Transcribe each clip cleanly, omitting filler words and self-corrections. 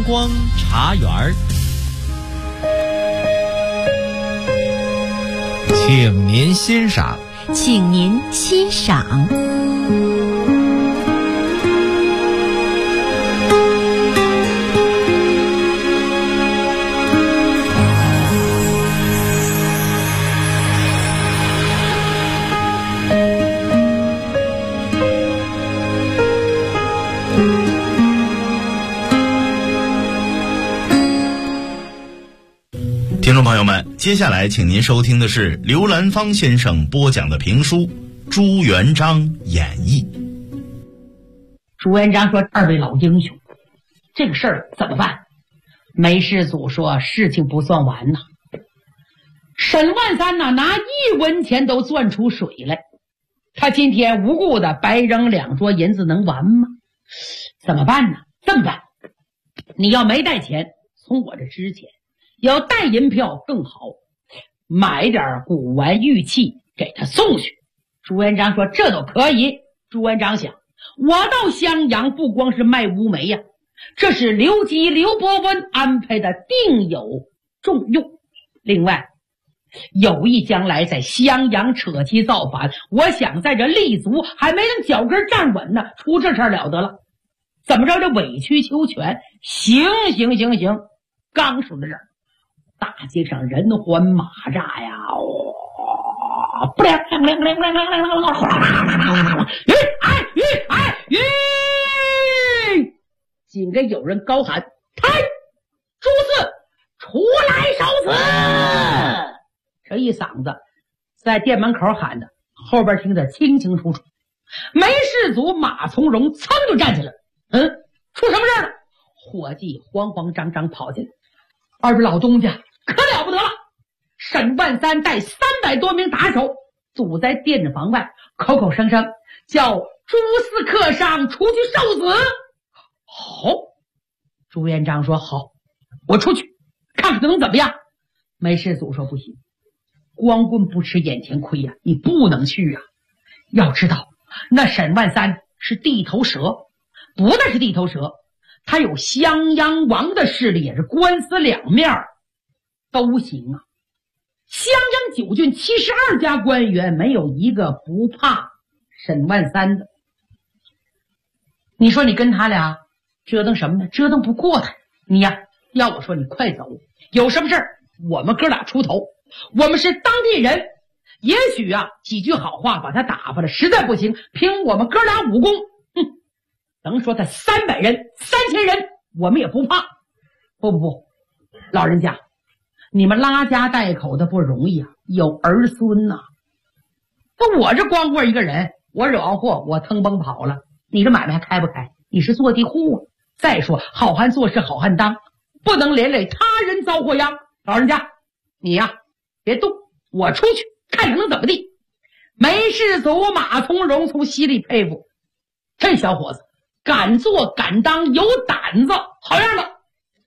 光茶园儿，请您欣赏。 请您欣赏。 听众朋友们，接下来请您收听的是刘兰芳先生播讲的评书《朱元璋演义》。 朱元璋说：“二位老英雄，这个事儿怎么办？”梅世祖说：“事情不算完呐。沈万三呐，拿1文钱都攥出水来，他今天无故的白扔2桌银子，能完吗？怎么办呢？这么办，你要没带钱，从我这支钱。要带银票更好，买点古玩玉器给他送去。”朱元璋说：“这都可以。”朱元璋想，我到襄阳不光是卖乌梅呀，这是刘基、刘伯温安排的，定有重用。另外，有意将来在襄阳扯旗造反，我想在这立足还没能脚跟站稳呢，出这事儿了得了。怎么着，这委曲求全？行，刚说到这儿，大街上人欢马炸呀，不亮亮亮亮亮亮亮亮，紧跟有人高喊：“开！朱四，出来受死！”这一嗓子在店门口喊的，后边听得清清楚楚。梅世祖马从容噌就站起来，出什么事了？伙计慌慌张张跑进来：“二位老东家，可了不得了！沈万三带300多名打手堵在店房外，口口声声叫朱四客上出去受死。”好，朱元璋说：“好，我出去看看能怎么样。”梅世祖说：“不行，光棍不吃眼前亏呀，你不能去啊！要知道，那沈万三是地头蛇，不但是地头蛇，他有襄阳王的势力，也是官司两面都行啊。襄阳9郡72家官员，没有一个不怕沈万三的。你说你跟他俩折腾什么呢？折腾不过他。你呀，要我说你快走，有什么事儿我们哥俩出头。我们是当地人，也许啊几句好话把他打发了，实在不行凭我们哥俩武功，能说他300人3000人我们也不怕。不，老人家，你们拉家带口的不容易啊，有儿孙呐。那我这光棍一个人，我惹完祸我腾蹦跑了，你这买卖还开不开？你是坐地户啊。再说好汉做事好汉当，不能连累他人遭祸殃。老人家你呀别动，我出去看看能怎么地。梅世祖马从容从心里佩服，这小伙子敢做敢当，有胆子，好样的。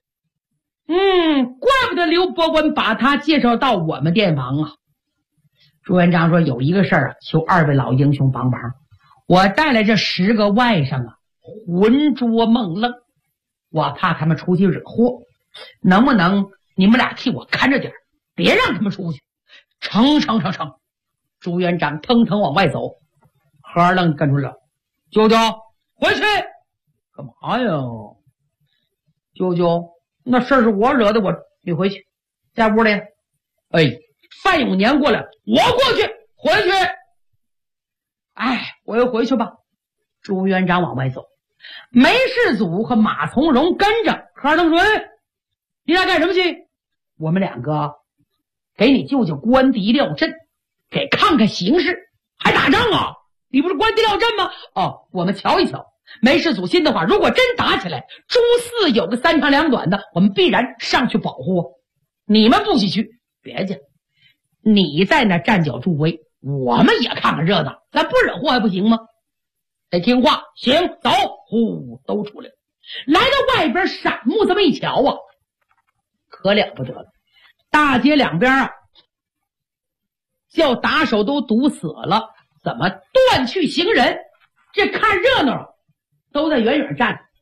怪不得刘伯温把他介绍到我们店房啊。朱元璋说：“有一个事儿啊，求二位老英雄帮忙。我带来这10个外甥啊，浑浊梦愣，我怕他们出去惹祸，能不能你们俩替我看着点，别让他们出去？”成。朱元璋腾腾往外走，何愣跟住了：“舅舅回去干嘛呀？舅舅，那事儿是我惹的，你回去，在屋里。范永年过来，我过去，回去。我又回去吧。”朱元璋往外走，梅世祖和马从容跟着。何登说：“你俩干什么去？”“我们2个给你舅舅关敌廖阵，给看看形势。”“还打仗啊？你不是关敌廖阵吗？”“我们瞧一瞧。梅世祖信的话，如果真打起来，朱四有个3长2短的，我们必然上去保护。你们不许去，别介，你在那站脚助威，我们也看看热闹，咱不惹祸还不行吗？得听话。行，走。”都出来了，来到外边闪目这么一瞧啊，可了不得了。大街两边啊，叫打手都堵死了，怎么断去行人？这看热闹都在远远站着，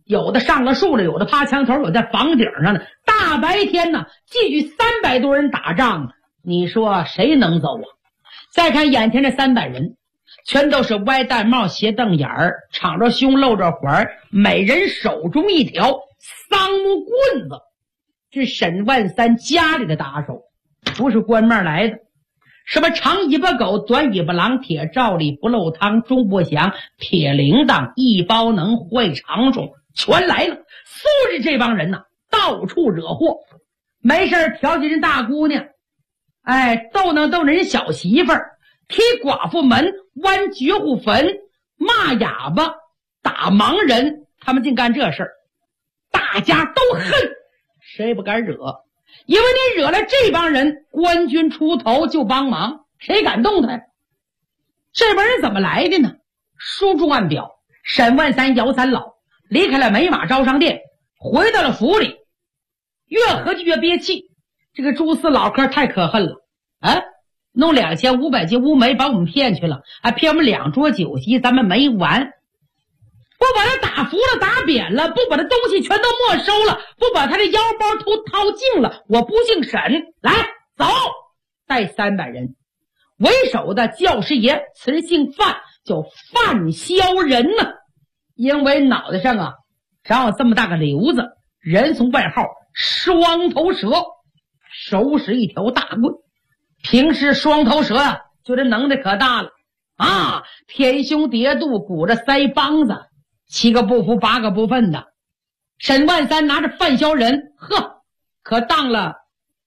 有的上了树了，有的趴墙头，有在房顶上的。大白天呢，继续300多人打仗，你说谁能走啊？再看眼前这300人，全都是歪戴帽、斜瞪眼儿，敞着胸露着环，每人手中一条桑木棍子，是沈万三家里的打手，不是官面来的。什么长尾巴狗、短尾巴狼、铁罩里不漏汤、钟不响、铁铃铛、一包能、坏长虫，全来了。素质这帮人呐，到处惹祸，没事调戏人大姑娘，逗弄人小媳妇儿，踢寡妇门，剜绝户坟，骂哑巴，打盲人，他们净干这事儿，大家都恨，谁也不敢惹。因为你惹了这帮人，官军出头就帮忙，谁敢动他呀？这帮人怎么来的呢？书中暗表，沈万三、姚三老离开了美马招商店，回到了府里，越合计越憋气。这个朱四老客太可恨了弄2500斤乌梅把我们骗去了，还骗我们2桌酒席，咱们没完。不把他打服了，打扁了，不把他东西全都没收了，不把他的腰包都掏净了，我不姓沈。来，走！带300人，为首的教师爷此姓范，叫范萧仁呢。因为脑袋上长有这么大个瘤子，人送外号双头蛇，手使一条大棍。平时双头蛇就这能耐可大了天胸叠肚，鼓着腮帮子，7个不服8个不忿的。沈万三拿着范萧仁，可当了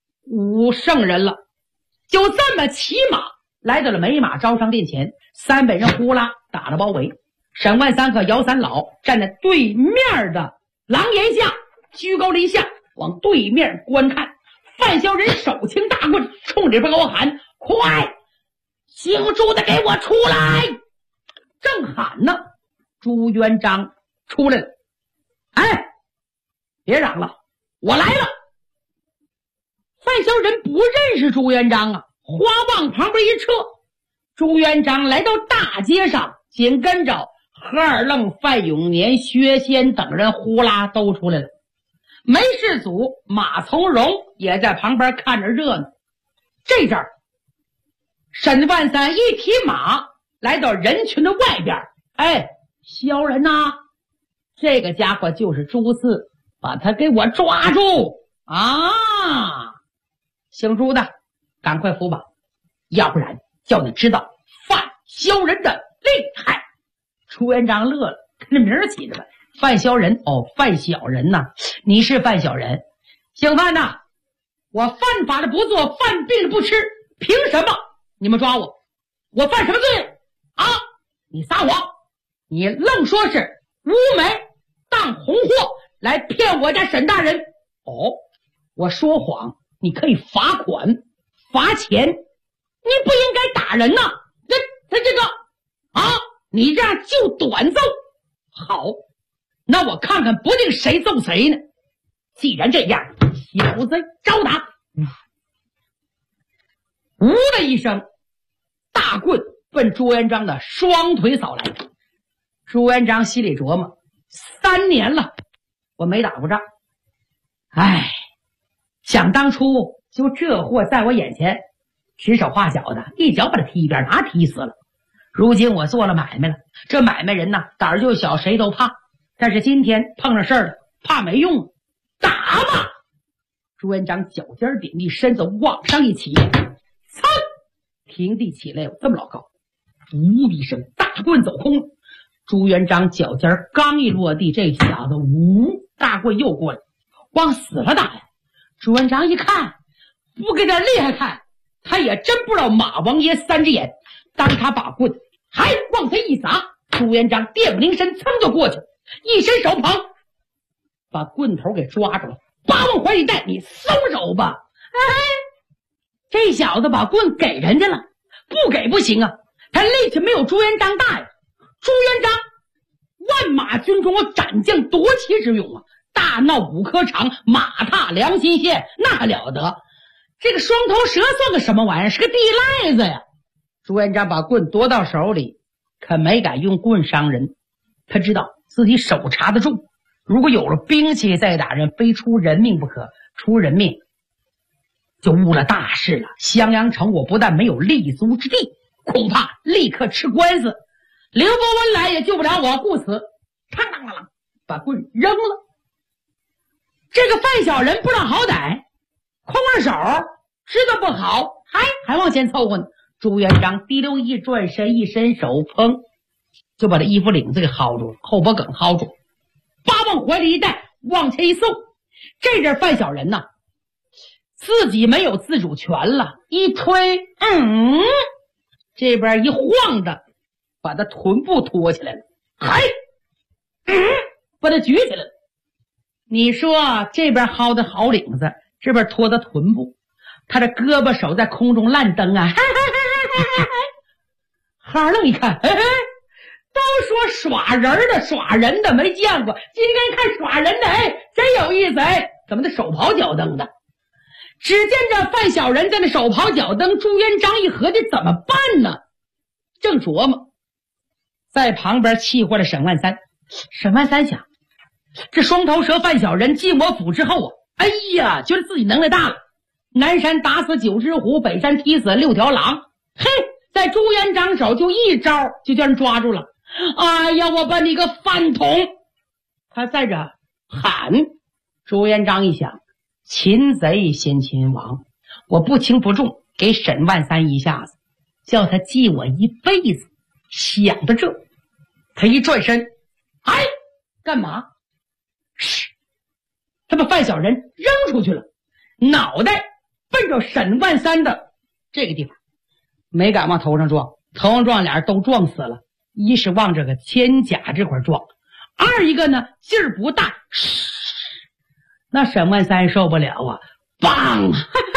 5圣人了。就这么骑马来到了美马招商店前，300人呼啦打了包围。沈万三和姚三老站在对面的廊檐下，居高临下往对面观看。范萧仁手擎大棍，冲里边给我喊：快，姓朱的给我出来！正喊呢，朱元璋出来了。别嚷了，我来了。范萧仁不认识朱元璋花往旁边一撤。朱元璋来到大街上，紧跟着何二愣、范永年、薛仙等人呼啦都出来了。梅世祖、马从容也在旁边看着热闹。这阵儿，沈万三一提马来到人群的外边，萧仁这个家伙就是朱四，把他给我抓住姓朱的赶快扶吧，要不然叫你知道范萧仁的厉害。朱元璋乐了，跟这名儿起的吧，范萧仁范小人你是范小人，姓范我犯法的不做，犯病的不吃，凭什么你们抓我？我犯什么罪你撒谎，你愣说是乌梅当红货来骗我家沈大人。我说谎，你可以罚款罚钱，你不应该打人他这个你这样就短奏。好，那我看看不定谁揍谁呢。既然这样，小子招打。呜的一声，大棍奔朱元璋的双腿扫来。朱元璋心里琢磨，3年了我没打过仗，想当初就这货在我眼前指手画脚的，一脚把他踢一边，拿踢死了。如今我做了买卖了，这买卖人胆儿就小，谁都怕。但是今天碰上事儿了，怕没用，打吧！朱元璋脚尖点地，身子往上一起，平地起来有这么老高。呜一声，大棍走空了。朱元璋脚尖刚一落地，这小子大棍又过来，往死了打呀！朱元璋一看，不给点厉害看，他也真不知道马王爷3只眼。当他把棍还往他一砸，朱元璋电不灵身，噌就过去，一伸手捧，把棍头给抓住了，把往怀里带，你松手吧！这小子把棍给人家了，不给不行他力气没有朱元璋大呀。朱元璋万马军中斩将夺旗之勇大闹5科场，马踏良心县，那还了得？这个双头蛇算个什么玩意儿？是个地赖子呀！朱元璋把棍夺到手里，可没敢用棍伤人，他知道自己手查得住， 如果有了兵器再打人，非出人命不可，出人命就误了大事了。襄阳城我不但没有立足之地，恐怕立刻吃官司。刘伯温来也救不了我，故此嘡啷啷把棍扔了。这个范小人不知道好歹，空着手，知道不好，还往前凑合呢。朱元璋滴溜一转身，一伸手，砰，就把这衣服领子给薅住了，后脖梗薅住，叭往怀里一带，往前一送。这阵范小人呐，自己没有自主权了，一推，这边一晃的，把他臀部托起来了，把他举起来了。你说这边薅的好领子，这边拖的臀部，他的胳膊手在空中乱蹬啊，哈楞一看，都说耍人的耍人的没见过，今天看耍人的，真有意思，怎么的手刨脚蹬的？只见这范小人在那手刨脚蹬，朱元璋一合计怎么办呢？正琢磨，在旁边气坏了沈万三。沈万三想，这双头蛇范小人进我府之后啊，哎呀，觉得自己能耐大了，南山打死9只虎，北山踢死6条狼，在朱元璋手就一招就叫人抓住了。哎呀，我把你个饭桶！他在这喊。朱元璋一想，擒贼先擒王，我不轻不重，给沈万三一下子，叫他记我一辈子。想到这，他一转身，干嘛？他把范小人扔出去了，脑袋奔着沈万三的这个地方，没敢往头上撞，头上撞俩人都撞死了。一是往这个肩胛这块撞，二一个呢劲儿不大，那沈万三受不了啊，梆，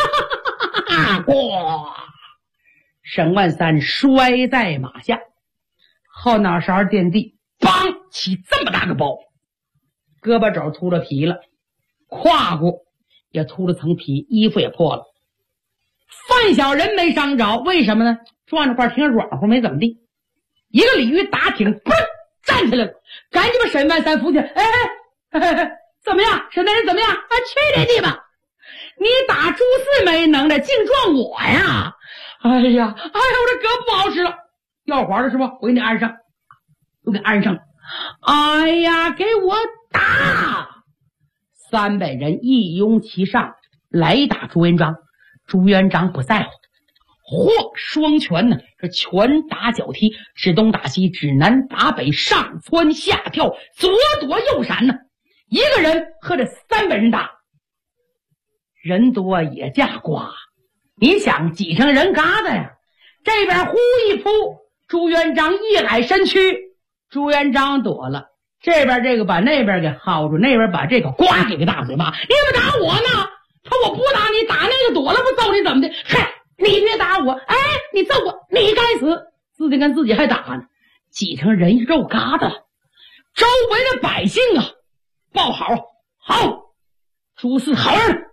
咣，沈万三摔在马下，后脑勺垫地，梆，起这么大个包，胳膊肘秃了皮了，胯骨也秃了层皮，衣服也破了。范小人没伤着，为什么呢？撞着块挺软乎，没怎么地。一个鲤鱼打挺，嘣，站起来了，赶紧把沈万三扶起来。怎么样，沈大人怎么样？去你的吧！你打朱四没能耐，净撞我呀！哎呀，我这胳膊不好使了，要环了是不？我给你安上，都给安上。哎呀，给我打！300人一拥其上来打朱元璋，朱元璋不在乎，双拳呢，这拳打脚踢，指东打西，指南打北，上蹿下跳，左躲右闪呢。一个人和这300人打，人多也架瓜。你想挤成人疙瘩呀？这边呼一扑，朱元璋一矮身躯，朱元璋躲了，这边这个把那边给薅住，那边把这个呱给个大嘴巴。你怎么打我呢？他我不打你，打那个躲了不揍你怎么的？你别打我，你揍我，你该死！自己跟自己还打呢，挤成人肉疙瘩了。周围的百姓啊，报好，好，朱四好人，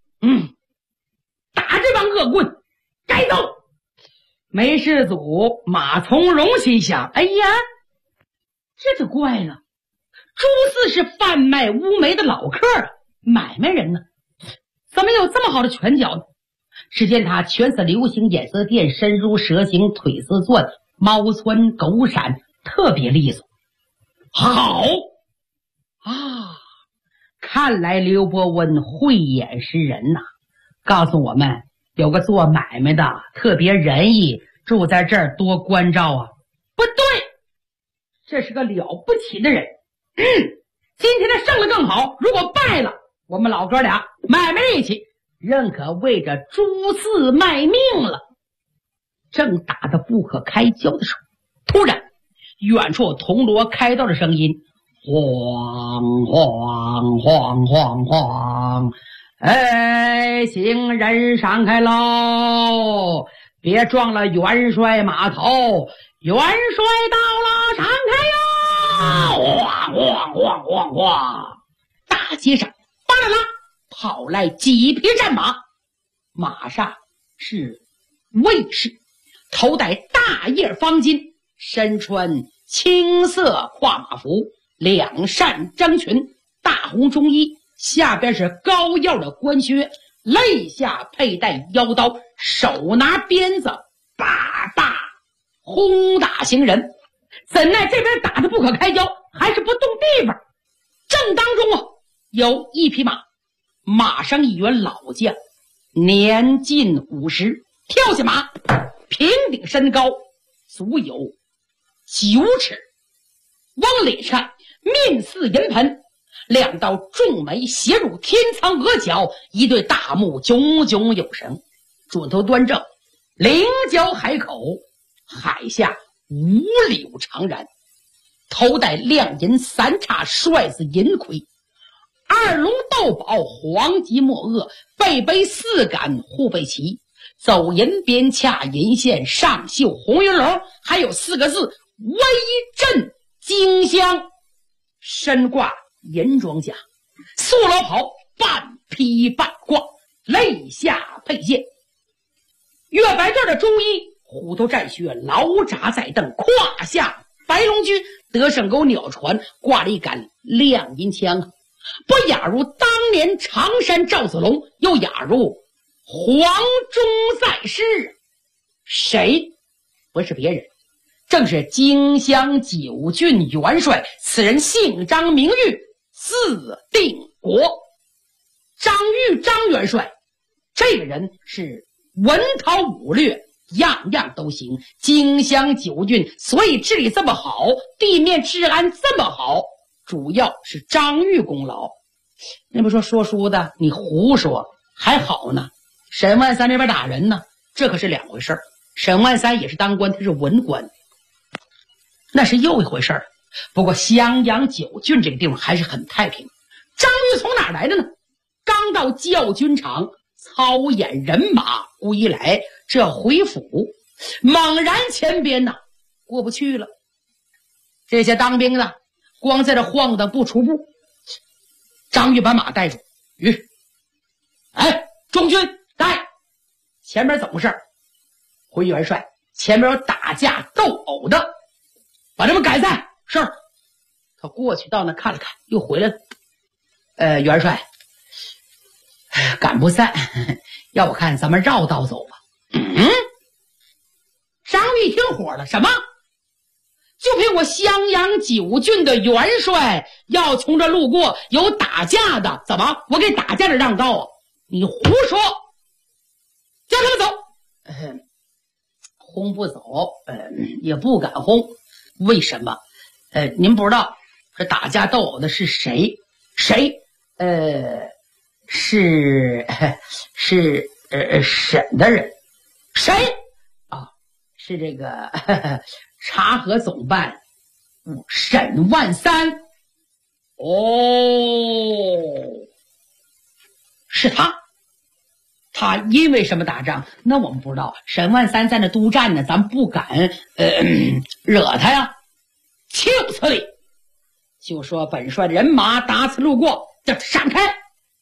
打这帮恶棍，该揍！梅世祖马从容心想，哎呀，这就怪了，朱四是贩卖乌梅的老客啊，买卖人呢，怎么有这么好的拳脚呢？只见他拳似流星，眼似电，身如蛇形，腿似钻，猫窜狗闪，特别利索。好啊，看来刘伯温慧眼识人呐，告诉我们有个做买卖的特别仁义，住在这儿多关照啊。不对，这是个了不起的人。今天他胜了更好，如果败了，我们老哥俩买卖力气，认可为着朱四卖命了。正打得不可开交的时候，突然远处有铜锣开道的声音，晃晃晃晃晃，行人闪开喽，别撞了元帅码头，元帅到了，闪开哟！晃晃晃晃晃，大街上巴啦啦跑来几匹战马，马上是卫士，头戴大叶方巾，身穿青色跨马服，两扇张裙， 大红中衣，下边是高腰的官靴，肋下佩戴腰刀，手拿鞭子，叭叭轰打行人。怎奈这边打得不可开交，还是不动地方。正当中有一匹马，马上一员老将，年近50，跳下马，平顶身高足有9尺，往里看面似银盆，2道重眉斜入天苍额角，一对大目炯炯有神，准头端正，棱角海口，海下五柳长髯，头戴亮银3叉帅子银盔，2龙斗宝黄级墨萼，背背4杆护背旗，走银边恰银线，上绣红云龙，还有4个字威震荆襄，身挂银装甲，素老袍半披半挂，肋下佩剑，月白缎的中衣，虎头战靴，劳札在蹬，胯下白龙驹，得胜钩鸟船，挂了一杆亮银枪，不亚如当年常山赵子龙，又亚如黄忠在世。谁？不是别人，正是荆襄9郡元帅，此人姓张名玉，字定国。张玉，张元帅，这个人是文韬武略样样都行，荆襄9郡所以治理这么好，地面治安这么好，主要是张玉功劳。那不说书的，你胡说，还好呢。沈万三那边打人呢，这可是2回事。沈万三也是当官，他是文官，那是又一回事。不过襄阳9郡这个地方还是很太平。张玉从哪儿来的呢？刚到教军场操演人马归来，这回府猛然前边呢过不去了。这些当兵的光在这晃荡不出步。张玉把马带住，中军带，前面怎么回事？回元帅，前面有打架斗殴的，把他们赶散。是。他过去到那看了看，又回来了。元帅，赶不散，要我看咱们绕道走吧。张玉听火了，什么？就凭我襄阳9郡的元帅要从这路过，有打架的，怎么我给打架的让道啊？你胡说！叫他们走。轰不走，也不敢轰。为什么？您不知道这打架斗殴的是谁？谁？是沈的人。谁？啊，是这个察河总办沈万三。是他。他因为什么打仗？那我们不知道。沈万三在那督战呢，咱们不敢惹他呀。就是就说本帅的人马打此路过，就闪开。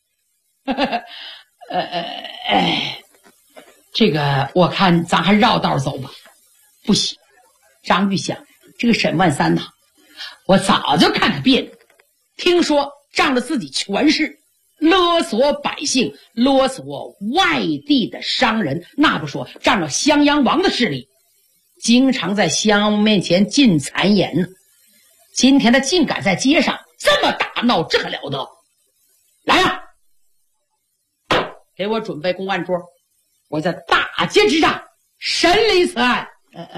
这个我看咱还绕道走吧。不行。张玉想，这个沈万三呐，我早就看他别扭，听说仗着自己权势勒索百姓，勒索外地的商人，那不说，仗着襄阳王的势力，经常在襄阳面前进谗言呢。今天他竟敢在街上这么打闹，这可了得！来呀，给我准备公案桌，我在大街之上审理此案。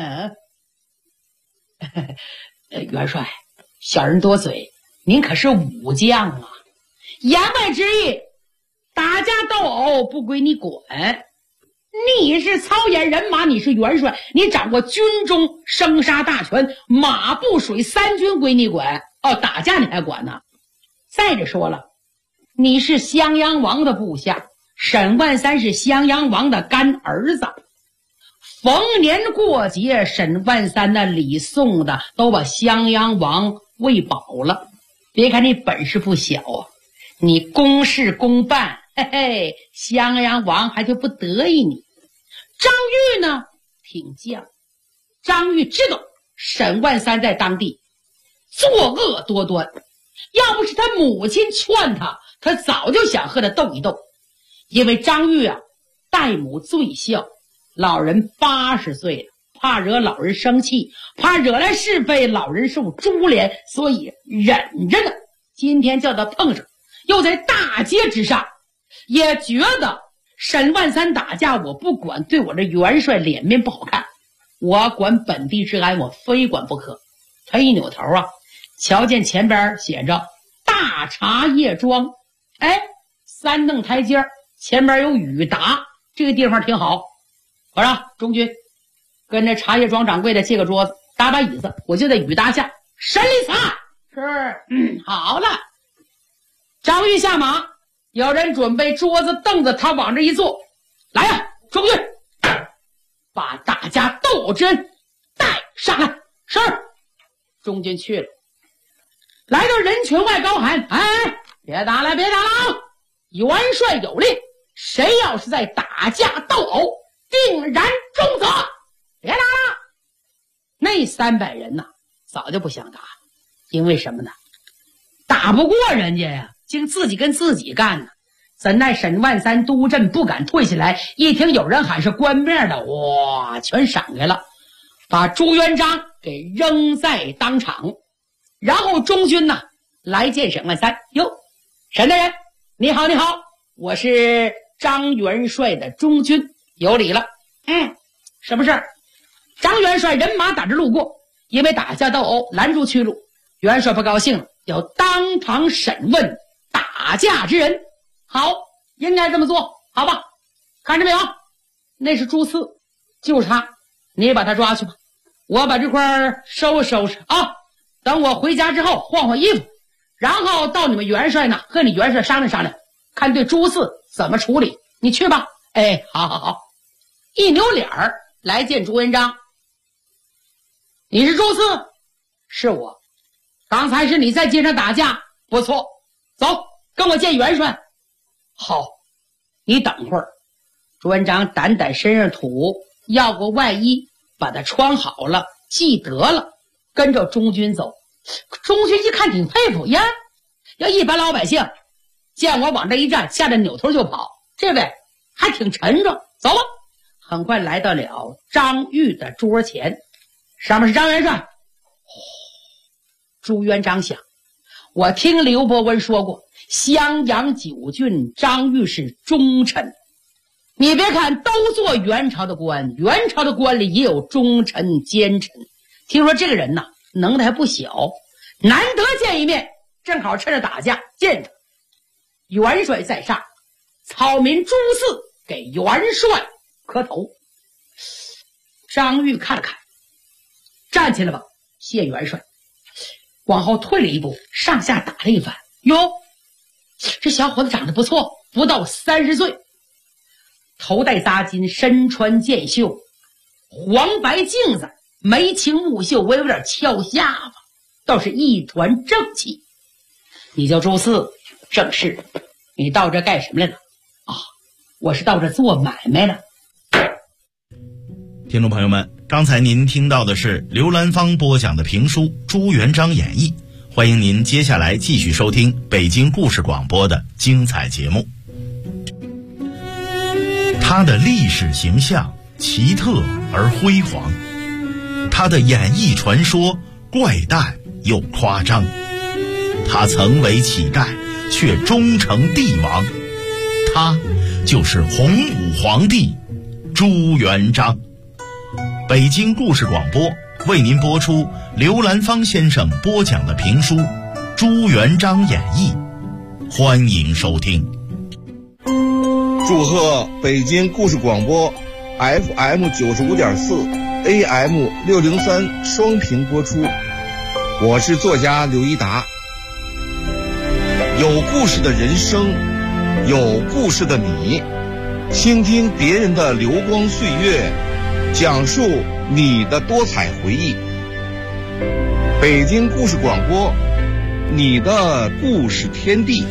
元帅，小人多嘴，您可是武将啊。言外之意，打架斗殴不归你管。你是操演人马，你是元帅，你掌握军中生杀大权，马步水3军归你管。打架你还管呢？再者说了，你是襄阳王的部下，沈万三是襄阳王的干儿子。逢年过节，沈万三的礼送的都把襄阳王喂饱了。别看你本事不小啊，你公事公办，襄阳王还就不得意你。张玉呢挺犟，张玉知道沈万三在当地作恶多端， 要不是他母亲劝他，他早就想和他斗一斗。因为张玉啊，代母最孝，老人80岁了，怕惹老人生气，怕惹来是非，老人受株连，所以忍着呢。今天叫他碰上，又在大街之上，也觉得沈万三打架，我不管，对我这元帅脸面不好看，我管本地治安，我非管不可。他一扭头啊，瞧见前边写着大茶叶庄，哎，3凳台阶，前边有雨达，这个地方挺好。我说中军跟这茶叶庄掌柜的借个桌子，搭把椅子，我就在雨达下。审理此案。是，好了。张玉下马，有人准备桌子凳子，他往这一坐。来呀，中军，把大家斗之人带上来。是。中军去了，来到人群外高喊：哎，别打了，别打了！元帅有令，谁要是在打架斗殴，定然重责。别打了！那300人呢，早就不想打，因为什么呢？打不过人家呀，竟自己跟自己干呢。怎奈沈万三督阵不敢退下来，一听有人喊是官面的，哇，全闪开了，把朱元璋给扔在当场。然后中军呢来见沈万三，哟，沈大人，你好，你好，我是张元帅的中军，有礼了。什么事？张元帅人马打着路过，因为打架斗殴拦住去路，元帅不高兴了，要当场审问打架之人。好，应该这么做，好吧？看着没有，那是朱四，就是他，你把他抓去吧，我把这块收拾收拾啊。等我回家之后换换衣服，然后到你们元帅呢，和你元帅商量商量，看对朱四怎么处理。你去吧。哎，好好好。一扭脸儿来见朱元璋。你是朱四？是我。刚才是你在街上打架，不错，走，跟我见元帅。好，你等会儿。朱元璋掸掸身上土，要个外衣，把它穿好了，记得了，跟着中军走。中军一看挺佩服呀，要一般老百姓见我往这一站，吓得扭头就跑，这位还挺沉着，走吧。很快来到了张玉的桌前，上面是张元帅。朱元璋想，我听刘伯温说过，襄阳9郡张玉是忠臣。你别看都做元朝的官，元朝的官里也有忠臣奸臣。听说这个人呢，能耐还不小，难得见一面，正好趁着打架见着。元帅在上，草民朱四给元帅磕头。张玉看了看，站起来吧，谢元帅。往后退了一步，上下打了一番。哟，这小伙子长得不错，不到30岁，头戴扎巾，身穿箭袖，黄白镜子，眉清目秀，微有点翘下巴，倒是一团正气。你叫朱四？正是。你到这干什么来了？啊，我是到这做买卖了。 听众朋友们，刚才您听到的是刘兰芳播讲的评书《朱元璋演义》，欢迎您接下来继续收听北京故事广播的精彩节目。他的历史形象奇特而辉煌，他的演义传说怪诞又夸张，他曾为乞丐却终成帝王，他就是洪武皇帝朱元璋。北京故事广播为您播出刘兰芳先生播讲的评书《朱元璋演义》，欢迎收听。 祝贺北京故事广播 FM 95.4 AM 603双频播出。我是作家刘一达。有故事的人生，有故事的你，倾听别人的流光岁月，讲述你的多彩回忆。北京故事广播，你的故事天地。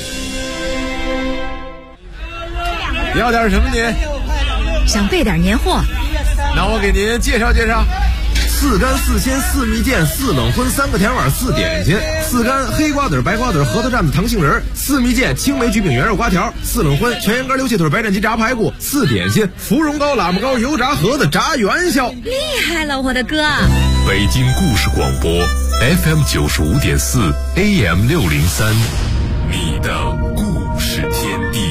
你要点什么您？ 想备点年货。 那我给您介绍介绍。 4干4鲜4蜜饯4冷荤3个甜碗4点心，4干黑瓜子白瓜子核桃蘸子糖杏仁，4蜜饯青梅橘饼圆肉瓜条，4冷荤全羊肝溜蟹腿白斩鸡炸排骨，4点心芙蓉糕喇嘛糕油炸盒子炸元宵。 厉害了，我的哥！ 北京故事广播 FM 95.4 AM 603，你的故事天地。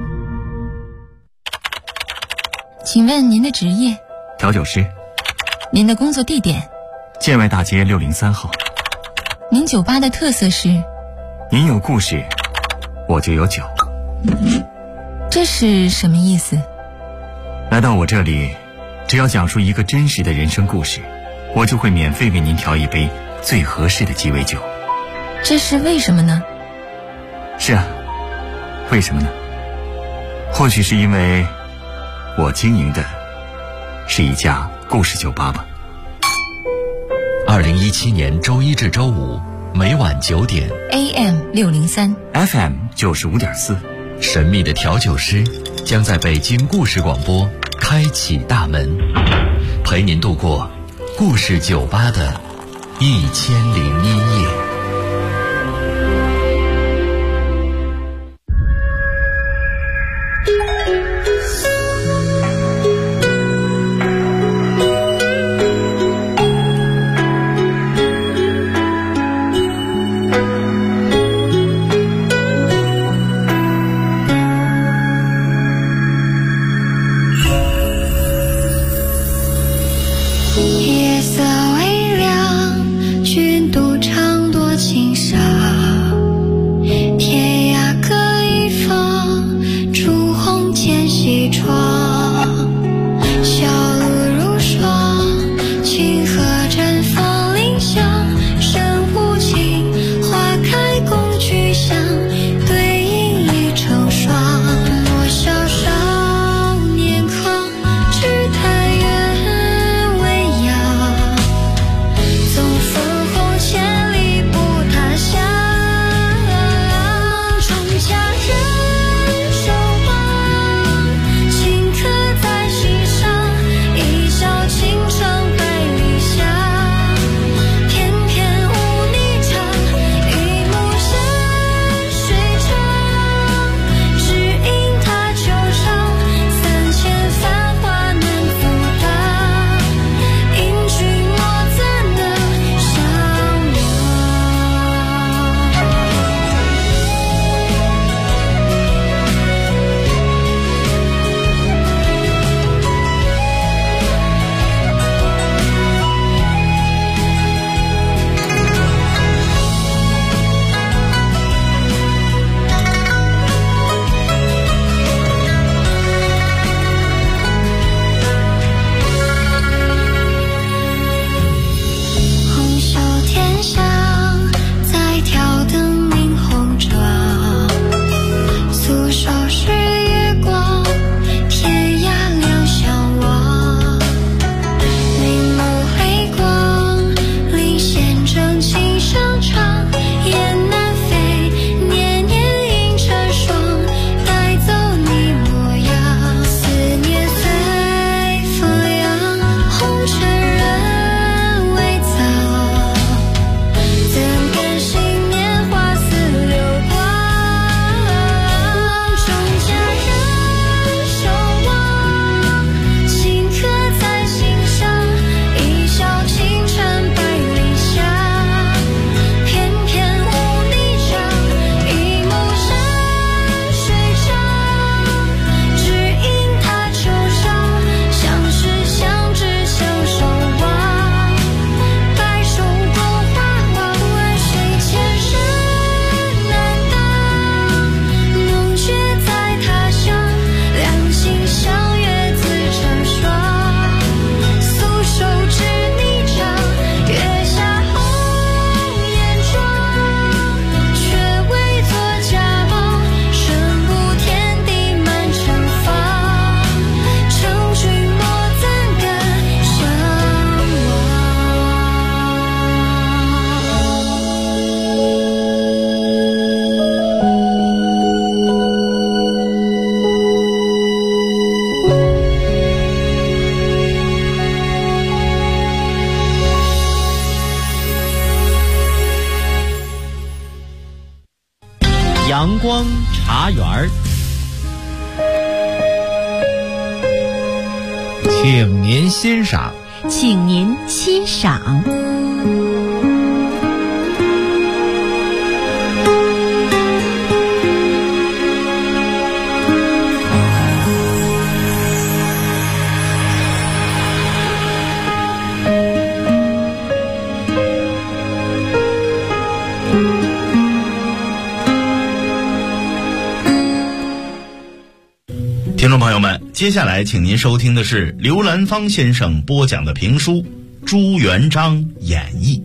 请问您的职业？ 调酒师。 您的工作地点？ 建外大街603号。 您酒吧的特色是？ 您有故事，我就有酒。 这是什么意思？ 来到我这里，只要讲述一个真实的人生故事，我就会免费为您调一杯最合适的鸡尾酒。 这是为什么呢？ 是啊，为什么呢？或许是因为我经营的是一家故事酒吧吧。 2017年周一至周五每晚9点 AM 603 FM 95.4， 神秘的调酒师将在北京故事广播开启大门，陪您度过故事酒吧的1001夜。 夜色微凉，君独唱多情伤。天涯各一方，烛红渐西窗。小路如霜，清河绽放林香。深无情，花开共聚香，对影已成双。莫笑少年狂，只叹缘未央。纵分红千里不他乡，终家人守望，情刻在心上，一笑倾城百里香。翩翩舞霓裳，一幕山水长，只因他球场3000繁华难阻挡，因君莫怎能相红袖添香，再挑灯明红妆。素手是月光，天涯两相望。明眸黑光，领先正气上场。雁南飞，年年映成双，带走你模样。思念随风扬，红尘人未藏。怎甘心年华似流光，终家请您欣赏。 请您欣赏。 听众朋友们，接下来请您收听的是刘兰芳先生播讲的评书《朱元璋演义》。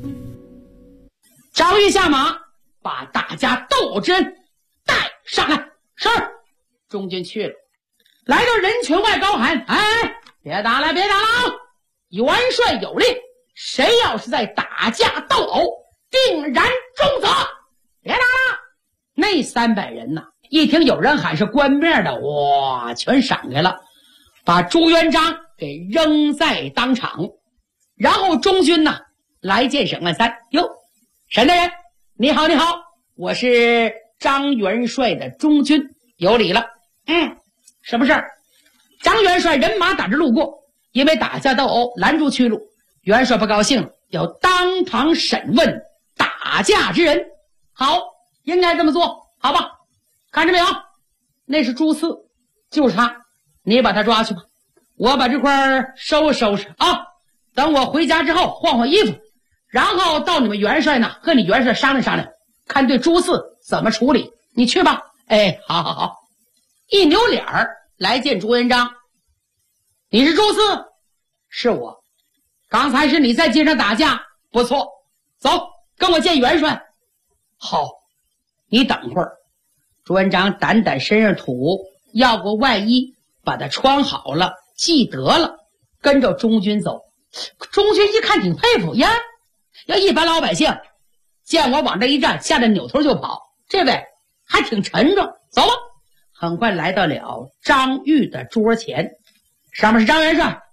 张玉下马，把大家斗偶之人带上来。是。中军去了，来到人群外高喊：哎，别打了，别打了！元帅有令，谁要是在打架斗殴，定然重责。别打了！那300人呐，一听有人喊是官面的，哇，全闪开了，把朱元璋给扔在当场。然后中军呢来见沈万三。哟，沈大人，你好，你好，我是张元帅的中军，有礼了。什么事儿？张元帅人马打着路过，因为打架斗殴拦住去路，元帅不高兴了，要当堂审问打架之人。好，应该这么做，好吧？看着没有，那是朱四，就是他，你把他抓去吧，我把这块收拾收拾啊。等我回家之后换换衣服，然后到你们元帅呢和你元帅商量商量，看对朱四怎么处理。你去吧。哎，好好好。一扭脸儿来见朱元璋。你是朱四？是我。刚才是你在街上打架，不错，走，跟我见元帅。好，你等会儿。朱元璋掸掸身上土，要个外衣，把它穿好了，记得了，跟着中军走。中军一看挺佩服呀，要一般老百姓见我往这一站，吓得扭头就跑，这位还挺沉重。走吧。很快来到了张玉的桌前，上面是张元帅。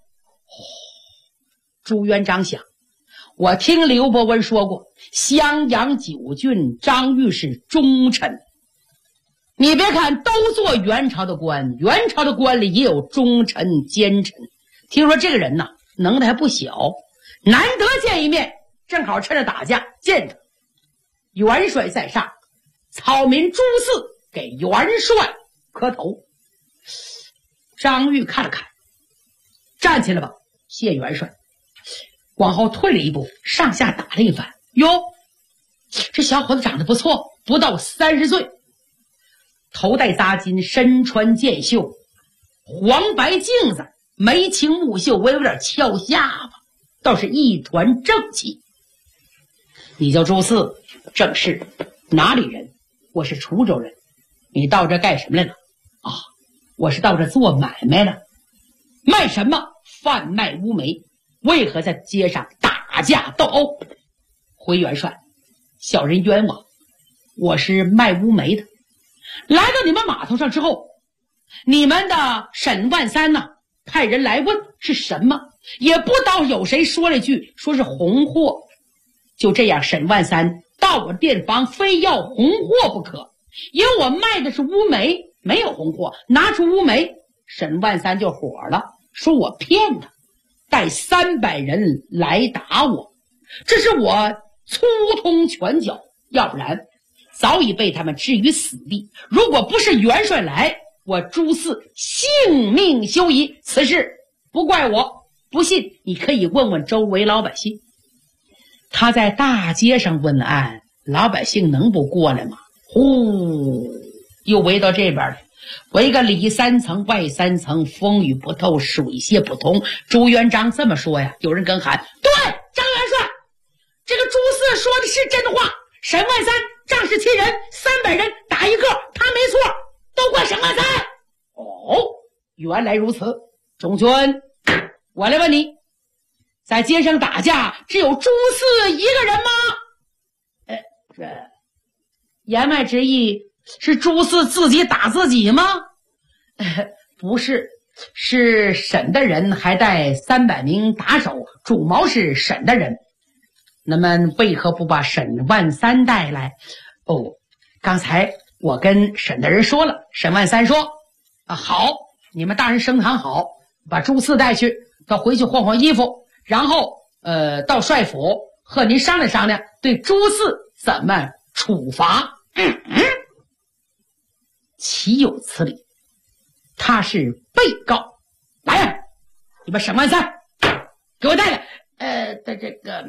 朱元璋想，我听刘伯温说过，襄阳9郡张玉是忠臣。你别看都做元朝的官，元朝的官里也有忠臣奸臣。听说这个人呢，能耐还不小，难得见一面，正好趁着打架见着。元帅在上，草民朱四给元帅磕头。张玉看了看，站起来吧，谢元帅。往后退了一步，上下打了一番。哟，这小伙子长得不错，不到30岁，头戴扎巾，身穿箭袖，黄白镜子，眉清目秀，微有点翘下巴，倒是一团正气。你叫朱四？正是。哪里人？我是滁州人。你到这干什么来了？啊，我是到这做买卖了。卖什么？贩卖乌梅。为何在街上打架斗殴？回元帅，小人冤枉，我是卖乌梅的。来到你们码头上之后，你们的沈万三呢，派人来问是什么，也不知道有谁说了一句，说是红货。就这样，沈万三到我店房，非要红货不可，因为我卖的是乌梅，没有红货，拿出乌梅，沈万三就火了，说我骗他，带300人来打我，这是我粗通拳脚，要不然早已被他们置于死地。如果不是元帅来，我朱四性命休矣。此事不怪我，不信你可以问问周围老百姓。他在大街上问案，老百姓能不过来吗？呼，又围到这边来，围个里3层外3层，风雨不透，水泄不通。朱元璋这么说呀，有人跟喊：对，张元帅，这个朱四说的是真话，沈万三仗势欺人，300人打一个，他没错，都怪沈万三。哦，原来如此。中军，我来问你，在街上打架只有朱四一个人吗？这言外之意是朱四自己打自己吗？不是，是沈的人还带300名打手，主谋是沈的人。那么为何不把沈万三带来？哦，刚才我跟沈的人说了，沈万三说好，你们大人升堂好， 把朱四带去，他回去换换衣服，然后到帅府和您商量商量，对朱四怎么处罚。岂有此理！他是被告。来呀，你把沈万三给我带来。这个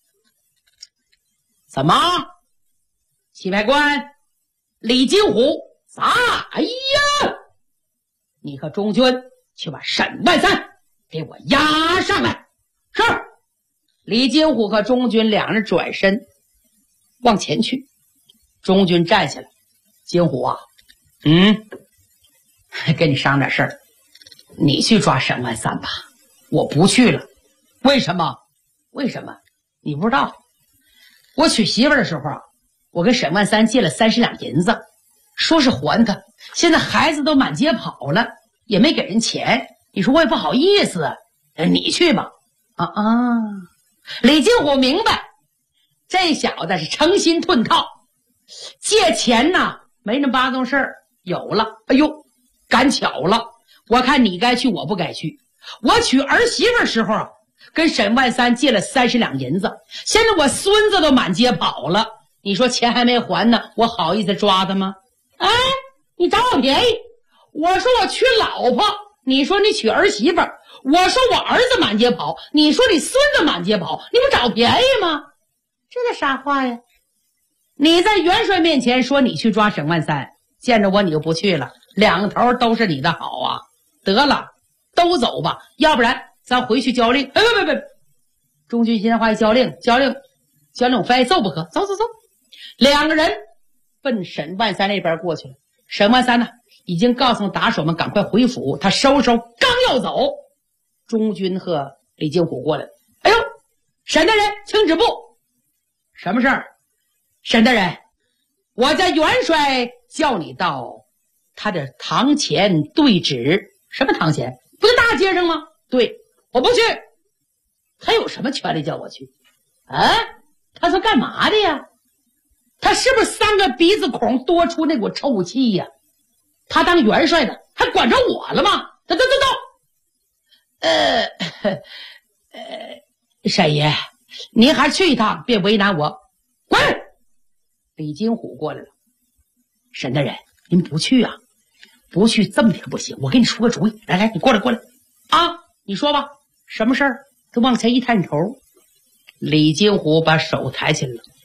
怎么？棋牌官李金虎咋？哎呀，你和中军去把沈万三给我押上来。是。李金虎和中军两人转身往前去。中军站下来，金虎啊，跟你商量点事儿，你去抓沈万三吧，我不去了。为什么？为什么？你不知道，我娶媳妇的时候啊，我跟沈万三借了30两银子，说是还他，现在孩子都满街跑了，也没给人钱，你说我也不好意思，你去吧。李金虎明白，这小子是诚心吞套，借钱呢没那8宗事儿，有了，哎呦，赶巧了，我看你该去，我不该去。我娶儿媳妇时候啊，跟沈万三借了30两银子，现在我孙子都满街跑了，你说钱还没还呢，我好意思抓他吗？哎，你找我便宜，我说我娶老婆，你说你娶儿媳妇，我说我儿子满街跑，你说你孙子满街跑，你不找便宜吗？这叫啥话呀？你在元帅面前说你去抓沈万三，见着我你就不去了，两头都是你的好啊！得了，都走吧，要不然咱回去交令。别！中军心话一交令，我非揍不可。走。两个人奔沈万三那边过去了。沈万三呢，已经告诉打手们赶快回府，他收刚要走，中军和李金虎过来了。哎呦，沈大人，请止步。什么事儿？沈大人，我家元帅叫你到他的堂前对质。什么堂前？不是大街上吗？对，我不去。他有什么权利叫我去？他说干嘛的呀？他是不是3个鼻子孔多出那股臭气呀？他当元帅的还管着我了吗？走。沈爷，您还去一趟，别为难我。滚！李金虎过来了。沈大人，您不去啊？不去这么点不行，我给你出个主意。来，你过来啊！你说吧，什么事儿？他往前一探头，李金虎把手抬起来了，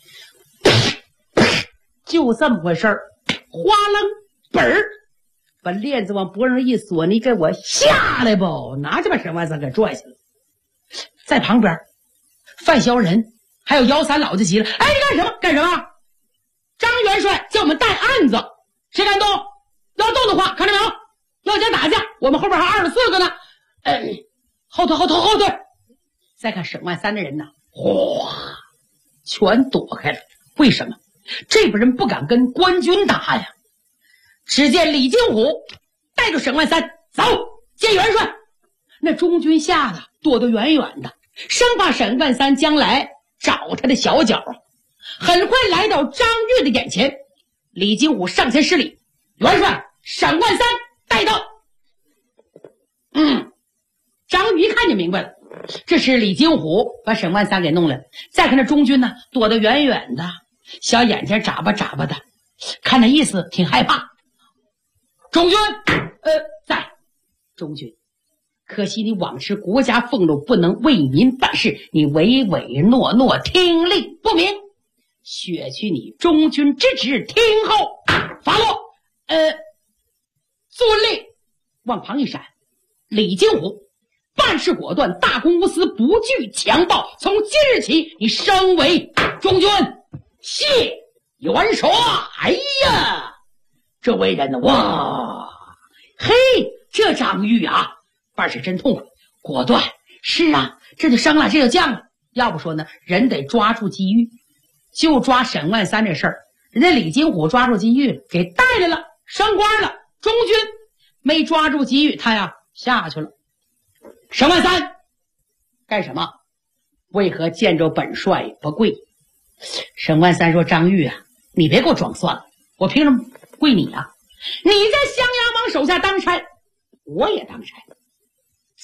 就这么回事儿，哗楞本儿，把链子往脖上一锁，你给我下来不？拿就把沈万三给拽下来。在旁边，范小人还有姚三老就急了：“哎，你干什么？张元帅叫我们带案子，谁敢动？要动的话，看着没有？要想打架，我们后边还24个呢。后退！再看沈万三的人呢，哗，全躲开了。为什么？这帮人不敢跟官军打呀。只见李金虎带着沈万三走见元帅，那中军吓得躲得远远的，生怕沈万三将来找他的小脚啊。很快来到张玉的眼前，李金虎上前施礼：“元帅，沈万三带到。”张玉一看就明白了，这是李金虎把沈万三给弄来了。再看那中军呢，躲得远远的，小眼睛眨巴眨巴的，看那意思挺害怕。中军，在。中军，可惜你枉持国家俸禄，不能为民办事，你唯唯诺诺，听令不明，削去你中军之职，听候发落。遵令。往旁一闪，李金虎办事果断，大公无私，不惧强暴。从今日起，你升为中军。谢元帅。哎呀，这为人呢，哇，嘿，这张玉啊，办事真痛快，果断。是啊，这就升了，这就降了。要不说呢，人得抓住机遇，就抓沈万三这事儿，人家李金虎抓住机遇了，给带来了，升官了。中军没抓住机遇，他呀下去了。沈万三干什么？为何见着本帅不跪？沈万三说：“张玉啊，你别给我装蒜了，我凭什么跪你啊？你在襄阳王手下当差，我也当差，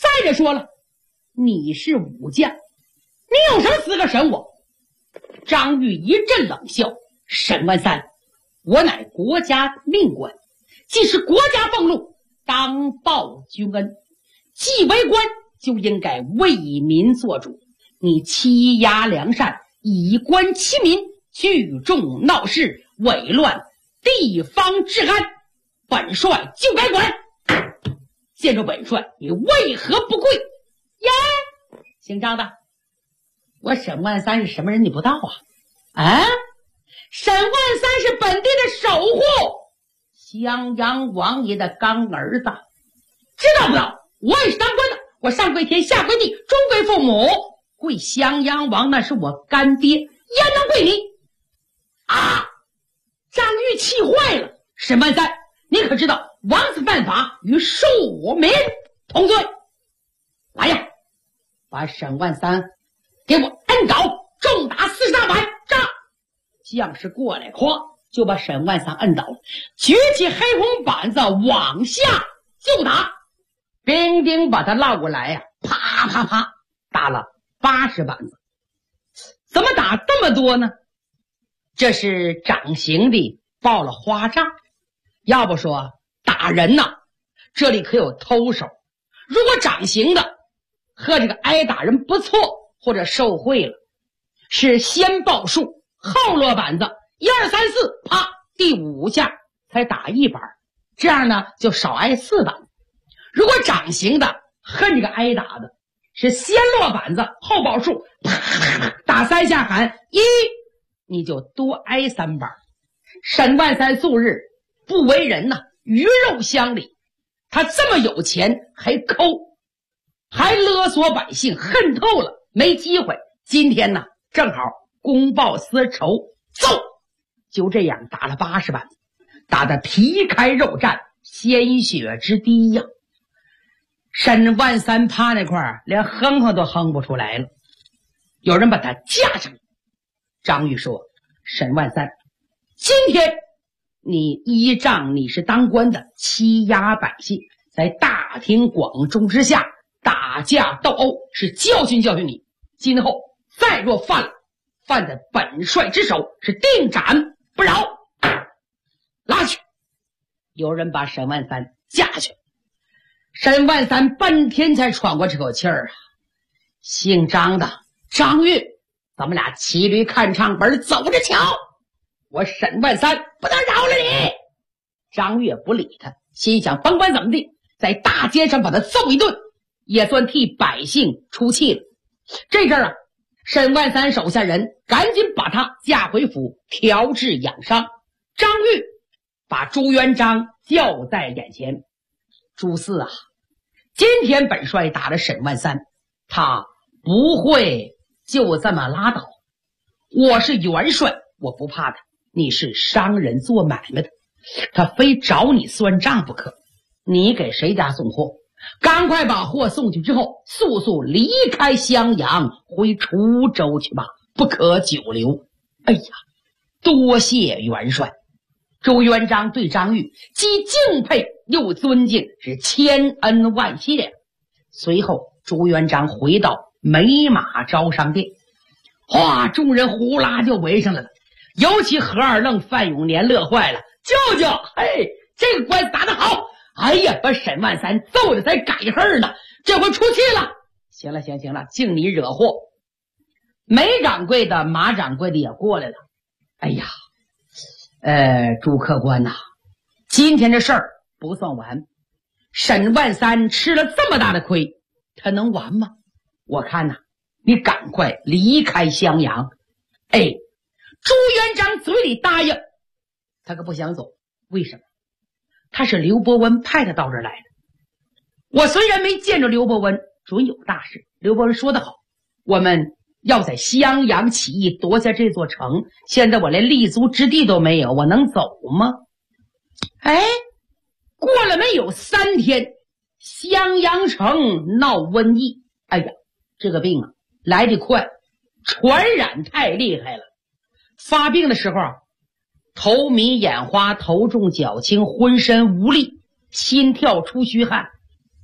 再者说了，你是武将，你有什么资格审我？张玉一阵冷笑，沈万三，我乃国家命官，既是国家俸禄，当报君恩，既为官就应该为民做主。你欺压良善，以官欺民，聚众闹事，扰乱地方治安，本帅就该管。见着本帅，你为何不跪？耶，姓张的，我沈万三是什么人你不知道啊？沈万三是本地的守护，襄阳王爷的干儿子，知道不知道？我也是当官的，我上跪天，下跪地，中跪父母，跪襄阳王那是我干爹，焉能跪你啊？张玉气坏了，沈万三，你可知道王子犯法与庶民同罪？来呀，把沈万三给我摁倒，重打40大板。将士过来，咵就把沈万三摁倒了，举起黑红板子往下就打，兵丁把他拉过来呀，啪啪啪打了80板子。怎么打这么多呢？这是掌刑的报了花账。要不说打人呐，这里可有偷手。如果掌刑的和这个挨打人不错，或者受贿了，是先报数后落板子，1、2、3、4，啪，第5下才打1板，这样呢就少挨4板。如果掌刑的恨这个挨打的，是先落板子后报数，啪，打3下喊1，你就多挨3板。沈万三素日不为人呐，鱼肉乡里，他这么有钱还抠，还勒索百姓，恨透了，没机会。今天呢正好公报私仇，揍！就这样打了80板，打得皮开肉绽，鲜血之滴呀！沈万三趴那块儿，连哼哼都哼不出来了。有人把他架上。张玉说：“沈万三，今天你依仗你是当官的，欺压百姓，在大庭广众之下打架斗殴，是教训教训你。今后再若犯了，犯在本帅之手，是定斩不饶。拉去！”有人把沈万三架去。沈万三半天才喘过这口气儿啊！姓张的张玉，咱们俩骑驴看唱本，走着瞧！我沈万三不能饶了你！张玉不理他，心想甭管怎么地，在大街上把他揍一顿，也算替百姓出气了。这阵儿啊，沈万三手下人赶紧把他架回府调治养伤。张玉把朱元璋叫在眼前，朱四啊，今天本帅打了沈万三，他不会就这么拉倒。我是元帅，我不怕他，你是商人做买卖的，他非找你算账不可。你给谁家送货？赶快把货送去之后，速速离开襄阳，回滁州去吧，不可久留。哎呀，多谢元帅。朱元璋对张玉既敬佩又尊敬，是千恩万谢。随后朱元璋回到美马招商店，哗，众人呼啦就围上来了，尤其何二愣、范永年乐坏了。舅舅，嘿，这个官司打得好！哎呀，把沈万三揍的才改恨呢，这回出气了。行了，净你惹祸。梅掌柜的、马掌柜的也过来了。哎呀，朱客官呐，今天这事儿不算完。沈万三吃了这么大的亏，他能完吗？我看呐，你赶快离开襄阳。哎，朱元璋嘴里答应，他可不想走。为什么？他是刘伯温派他到这儿来的。我虽然没见着刘伯温，准有大事。刘伯温说得好，我们要在襄阳起义，夺下这座城。现在我连立足之地都没有，我能走吗？哎，过了没有3天，襄阳城闹瘟疫。哎呀，这个病啊来得快，传染太厉害了。发病的时候啊，头迷眼花，头重脚轻，浑身无力，心跳出虚汗。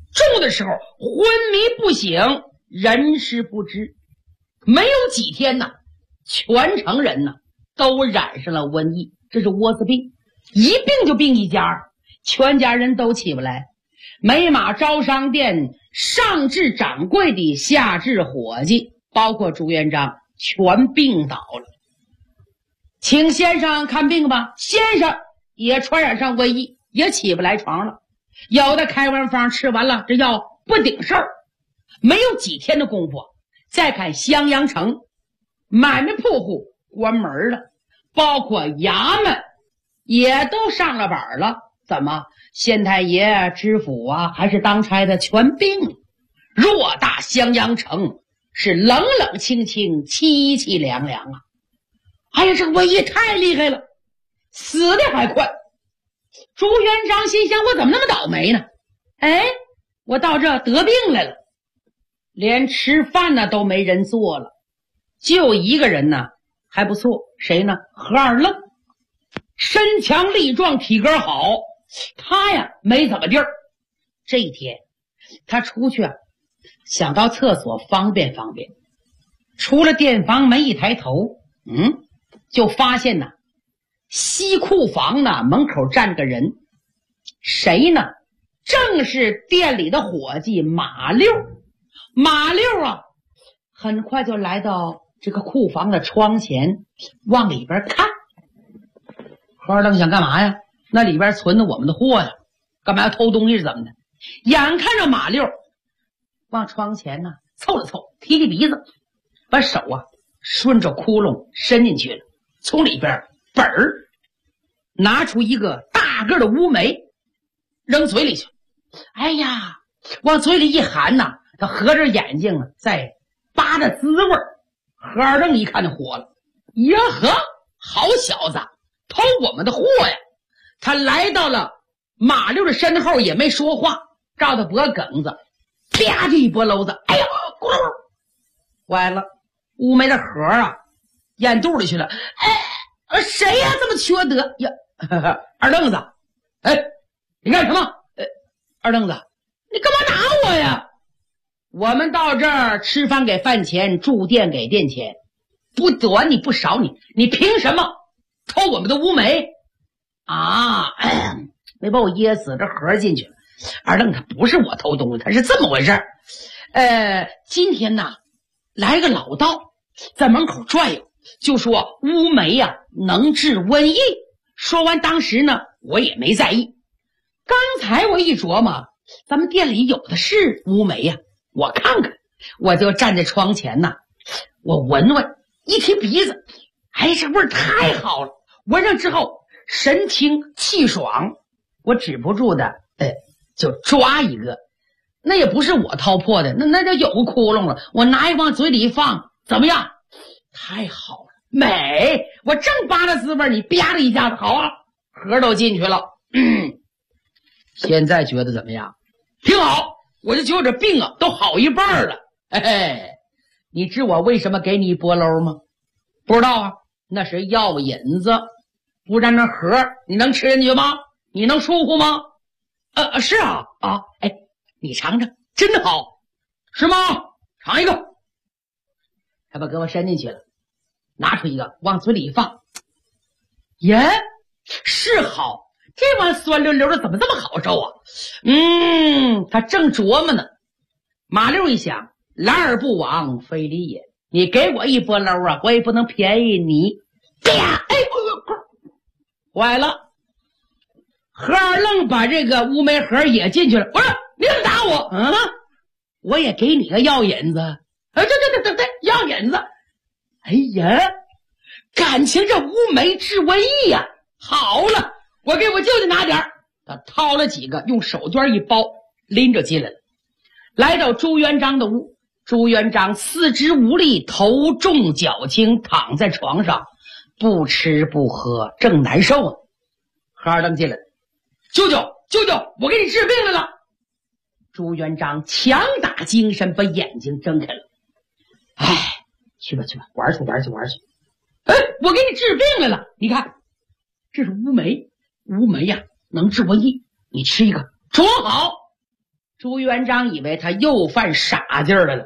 重的时候昏迷不醒，人事不知。没有几天呢，全城人呢都染上了瘟疫，这是窝子病，一病就病一家，全家人都起不来。美马招商店上至掌柜的，下至伙计，包括朱元璋，全病倒了。请先生看病吧，先生也传染上瘟疫，也起不来床了。有的开完方吃完了，这药不顶事儿。没有几天的功夫，再看襄阳城，买卖铺户关门了，包括衙门也都上了板了。怎么？县太爷、知府啊，还是当差的全病了。偌大襄阳城是冷冷清清、凄凄凉凉啊！哎呀，这个瘟疫太厉害了，死的还快。朱元璋心想，我怎么那么倒霉呢？哎，我到这得病来了，连吃饭呢都没人做了，就一个人呢还不错，谁呢？何二愣，身强力壮，体格好，他呀没怎么地儿。这一天他出去啊，想到厕所方便方便，出了店房门一抬头，就发现呢西库房呢门口站个人，谁呢？正是店里的伙计马六。马六啊，很快就来到这个库房的窗前，往里边看。何二愣想干嘛呀？那里边存的我们的货呀，干嘛要偷东西是怎么的？眼看着马六往窗前呢凑了凑，提提鼻子，把手啊顺着窟窿伸进去了，从里边本儿拿出一个大个的乌梅，扔嘴里去。哎呀，往嘴里一含呐，他合着眼睛啊在扒着滋味儿。何二愣一看就火了，呀呵，好小子，偷我们的货呀！他来到了马六的身后，也没说话，照他脖梗子啪就一拨篓子，哎呦，咕噜，歪了，乌梅的核啊咽肚里去了。哎，谁呀这么缺德呀？二愣子，哎，你干什么？二愣子，你干嘛打我呀？我们到这儿吃饭给饭钱，住店给店钱，不短你不少你，你凭什么偷我们的乌梅啊？没把我噎死，这盒进去了。二愣他不是我偷东西，他是这么回事。今天呢来个老道在门口转悠，就说乌梅呀能治瘟疫。说完当时呢我也没在意，刚才我一琢磨，咱们店里有的是乌梅呀，我看看，我就站在窗前呢，我闻闻，一提鼻子，哎，这味儿太好了，闻上之后神清气爽，我止不住的就抓一个。那也不是我掏破的，那就有个窟窿了，我拿一个往嘴里一放，怎么样？太好了，美！我正扒着滋味，你啪的一下子，好啊，核都进去了。现在觉得怎么样？挺好，我就觉得这病啊都好一半了。嘿嘿，你知我为什么给你一拨篓吗？不知道啊，那是药引子，不然那核你能吃进去吗？你能舒服吗？是啊，哎，你尝尝，真好，是吗？尝一个。他把给我伸进去了，拿出一个往嘴里一放，耶，是好，这碗酸溜溜的怎么这么好受啊？他正琢磨呢，马六一想，来而不往非礼也，你给我一拨篓啊，我也不能便宜你。啪！哎，坏了，何二愣把这个乌梅盒也进去了。不是，你怎么打我？我也给你个药引子。对，药引子。哎呀，感情这乌梅治瘟疫呀，好了，我给我舅舅拿点儿。他掏了几个，用手绢一包，拎着进来了。来到朱元璋的屋，朱元璋四肢无力，头重脚轻，躺在床上，不吃不喝，正难受啊。何二愣进来，舅舅，我给你治病来了。朱元璋强打精神，把眼睛睁开了。哎，去吧，玩去。哎，我给你治病来了，你看，这是乌梅呀，能治瘟疫，你吃一个，装好， 朱元璋以为他又犯傻劲儿来了。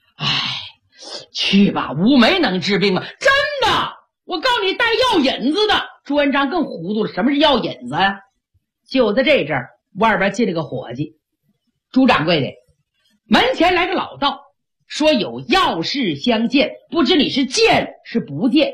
去吧，乌梅能治病吗？真的，我告诉你，带药引子的。朱元璋更糊涂了，什么是药引子呀？就在这阵儿，外边进了个伙计，朱掌柜的，门前来个老道，说有要事相见，不知你是见是不见。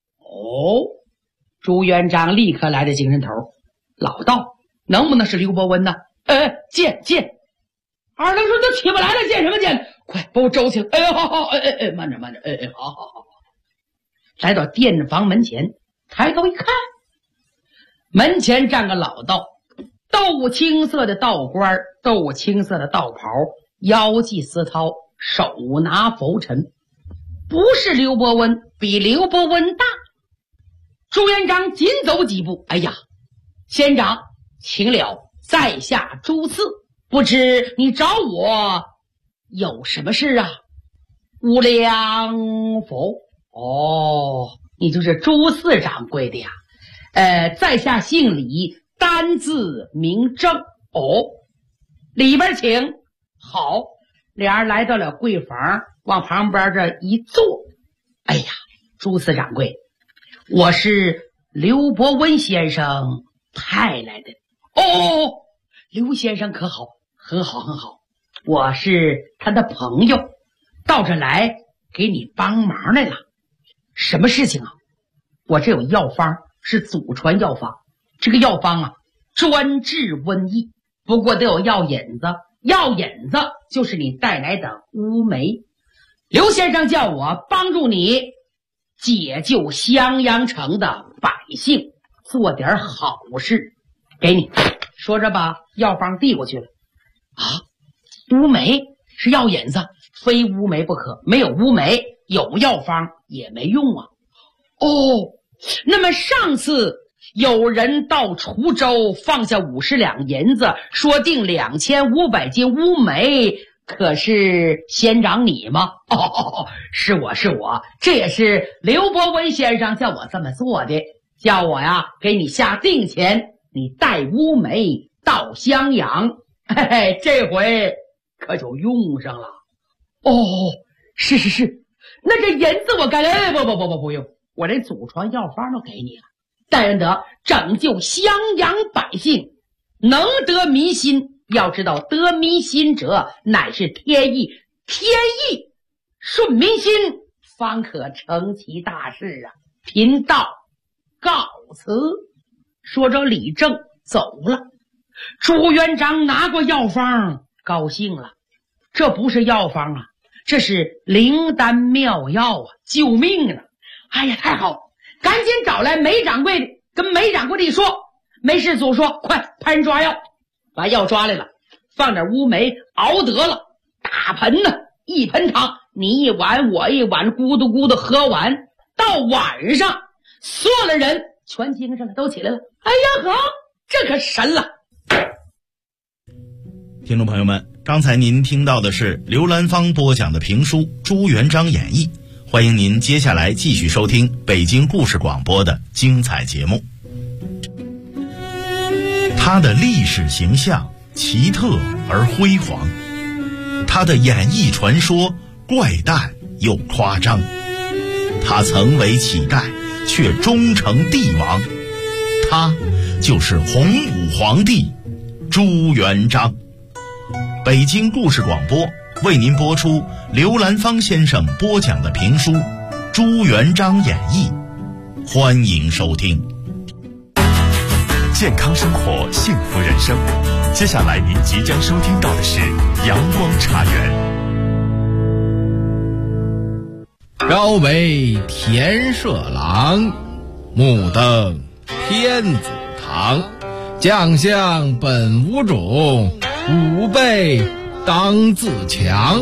朱元璋立刻来的精神头，老道能不能是刘伯温呢？见。二愣说都起不来了，见什么见？快把我周请！好，慢着，好。来到店房门前，抬头一看，门前站个老道，豆青色的道冠，豆青色的道袍，腰系丝绦，手拿拂尘，不是刘伯温，比刘伯温大。朱元璋紧走几步，仙长，请了，在下朱四。不知你找我有什么事啊？无量佛。你就是朱四掌柜的呀？在下姓李，单字名正。里边请。好，俩人来到了柜房，往旁边这一坐。朱四掌柜，我是刘伯温先生派来的。刘先生可好？很好，我是他的朋友，到这来给你帮忙来了。什么事情啊？我这有药方，是祖传药方，这个药方啊专治瘟疫，不过得有药引子，药引子就是你带来的乌梅。刘先生叫我帮助你解救襄阳城的百姓，做点好事，给你。说着把药方递过去了。乌梅是药引子，非乌梅不可，没有乌梅，有药方也没用啊。那么上次有人到滁州放下50两银子，说定2500斤乌梅，可是仙长你吗？是我，这也是刘伯温先生叫我这么做的，叫我呀给你下定钱，你带乌梅到襄阳。这回可就用上了。是，那这银子我该不用，我这祖传药方都给你了。但得拯救襄阳百姓，能得民心。要知道得民心者乃是天意，顺民心方可成其大事啊。贫道告辞。说着李正走了。朱元璋拿过药方，高兴了。这不是药方啊，这是灵丹妙药啊，救命啊！太好，赶紧找来梅掌柜的，跟梅掌柜的一说，梅师祖说快派人抓药，把药抓来了，放点乌梅熬得了，大盆呢，一盆汤，你一碗我一碗，咕嘟咕嘟喝完，到晚上所有的人全精神了，都起来了。好，这可神了。 听众朋友们，刚才您听到的是刘兰芳播讲的评书《朱元璋演义》，欢迎您接下来继续收听北京故事广播的精彩节目。他的历史形象奇特而辉煌，他的演义传说怪诞又夸张，他曾为乞丐却终成帝王，他就是洪武皇帝朱元璋。北京故事广播为您播出刘兰芳先生播讲的评书《朱元璋演义》，欢迎收听。 健康生活，幸福人生。接下来您即将收听到的是阳光茶园。 朝为田舍郎，目登天子堂。将相本无种，吾辈当自强。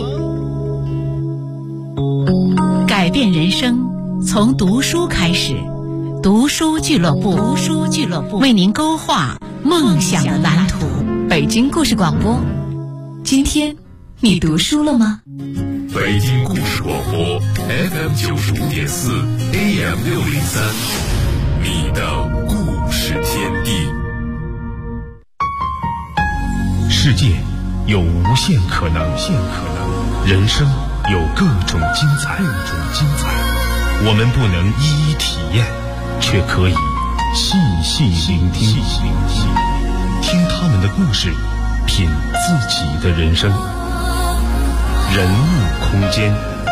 改变人生从读书开始，读书俱乐部为您勾画梦想的蓝图。北京故事广播，今天你读书了吗？ 北京故事广播 FM95.4 AM603， 你的故事天地。 世界有无限可能，人生有各种精彩。我们不能一一体验，却可以细细聆听，听他们的故事，品自己的人生。人物空间，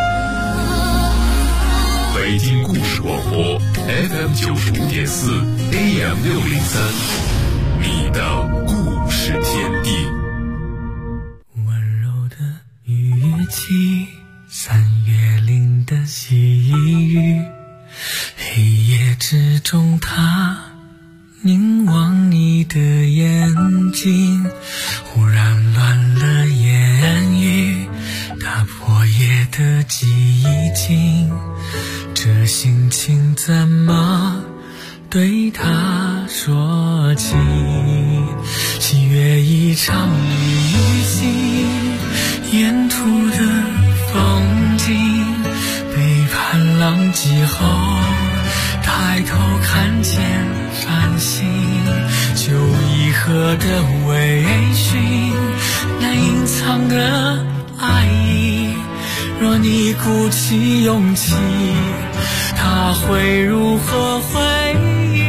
北京故事广播 FM 95.4 AM 603，你的故事天地。 温柔的语气，三月岭的细雨，黑夜之中他凝望你的眼睛，忽然乱了言语，打破夜的寂静，这心情怎么对他说起？喜悦一场旅行，沿途的风景，背叛浪迹后抬头看见繁星，就一河的微醺，那隐藏的爱意，若你鼓起勇气，他会如何回应？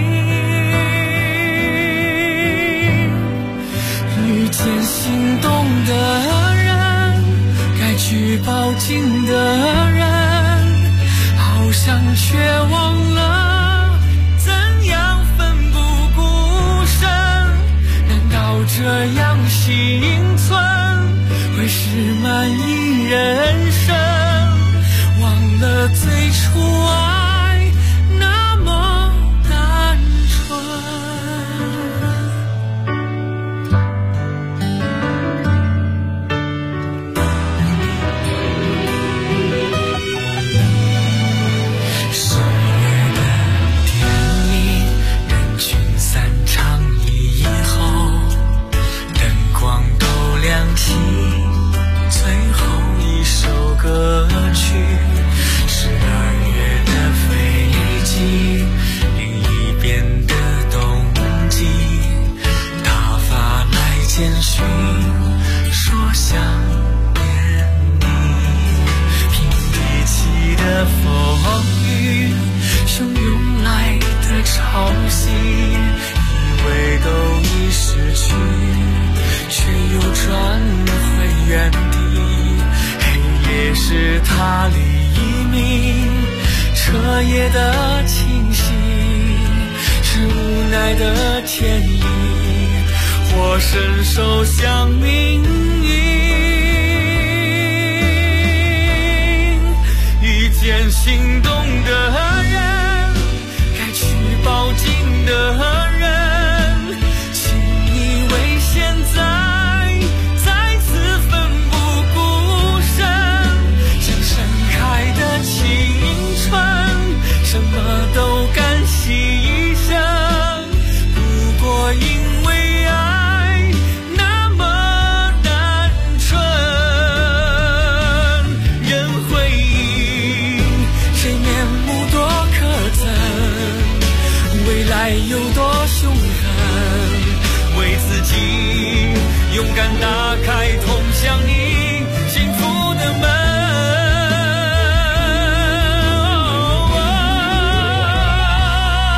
遇见心动的人，该去抱紧的人，好像却忘了怎样奋不顾身。难道这样幸存会是满意人生？忘了最初爱那么单纯。10月的电影，人群散场以后，灯光都亮起，最后一首歌曲是2月的飞机，另一边的冬季，他发来简讯说想念你，平地起的风雨，汹涌来的潮汐，以为都已失去，却又转回原地。黑夜是他黎明，彻夜的清醒，是无奈的天意，我伸手向你